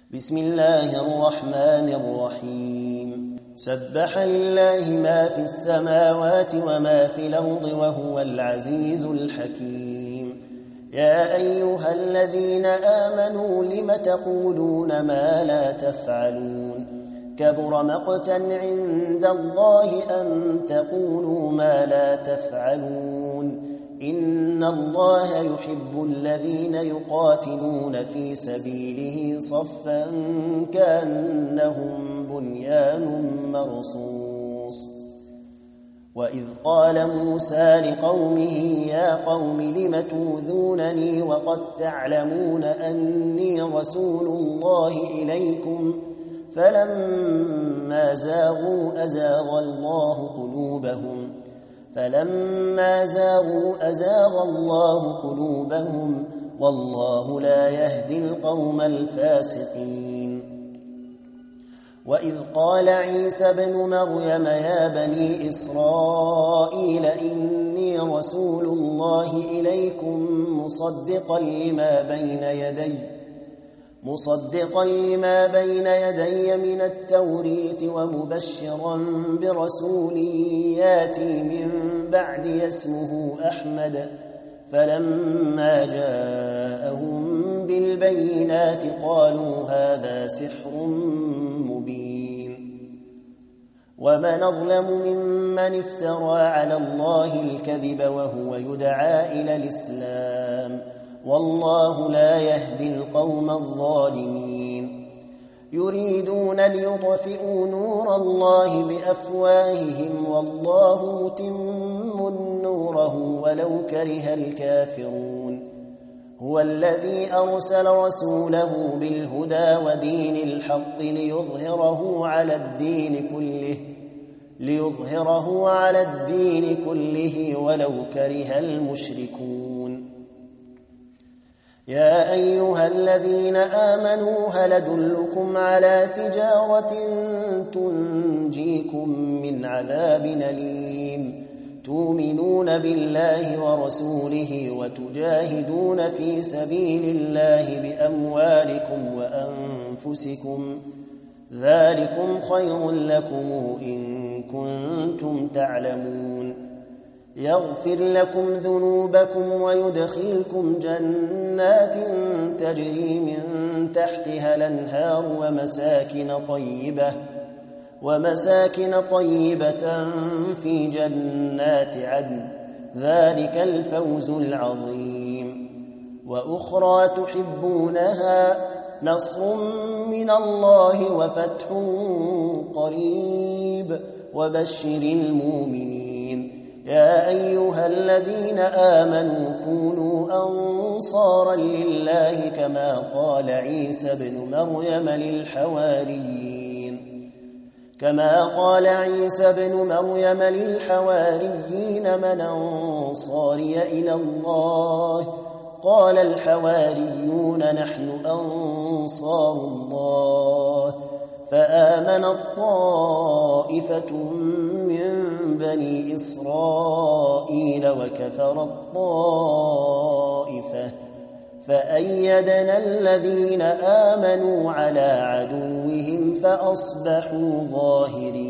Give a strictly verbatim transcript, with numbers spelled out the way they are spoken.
بسم الله الرحمن الرحيم سبح لله ما في السماوات وما في الأرض وهو العزيز الحكيم يا أيها الذين آمنوا لم تقولون ما لا تفعلون كبر مقتا عند الله أن تقولوا ما لا تفعلون إن الله يحب الذين يقاتلون في سبيله صفا كأنهم بنيان مرصوص وإذ قال موسى لقومه يا قوم لم توذونني وقد تعلمون أني رسول الله إليكم فلما زاغوا أزاغ الله قلوبهم فلما زاغوا أزاغ الله قلوبهم والله لا يهدي القوم الفاسقين وإذ قال عيسى ابن مريم يا بني إسرائيل إني رسول الله إليكم مصدقا لما بين يدي مصدقا لما بين يدي من التوريت ومبشرا برسول ياتي من بعدي اسمه أحمد فلما جاءهم بالبينات قالوا هذا سحر مبين ومن أظلم ممن افترى على الله الكذب وهو يدعى إلى الإسلام والله لا يهدي القوم الظالمين يريدون ليطفئوا نور الله بأفواههم والله متم نوره ولو كره الكافرون هو الذي أرسل رسوله بالهدى ودين الحق ليظهره على الدين كله ليظهره على الدين كله ولو كره المشركون يا أيها الذين آمنوا هل أدلكم على تجارة تنجيكم من عذاب أليم تؤمنون بالله ورسوله وتجاهدون في سبيل الله بأموالكم وأنفسكم ذلكم خير لكم إن كنتم تعلمون يغفر لكم ذنوبكم ويدخلكم جنات تجري من تحتها الأنهار ومساكن طيبة ومساكن طيبة في جنات عدن ذلك الفوز العظيم وأخرى تحبونها نصر من الله وفتح قريب وبشر المؤمنين يا أيها الذين آمنوا كونوا أنصارا لله كما قال عيسى ابن مريم للحواريين كما قال عيسى ابن مريم للحواريين من أنصاري إلى الله قال الحواريون نحن أنصار الله فآمنت طائفة من بني إسرائيل وكفرت طائفة فأيدنا الذين آمنوا على عدوهم فأصبحوا ظاهرين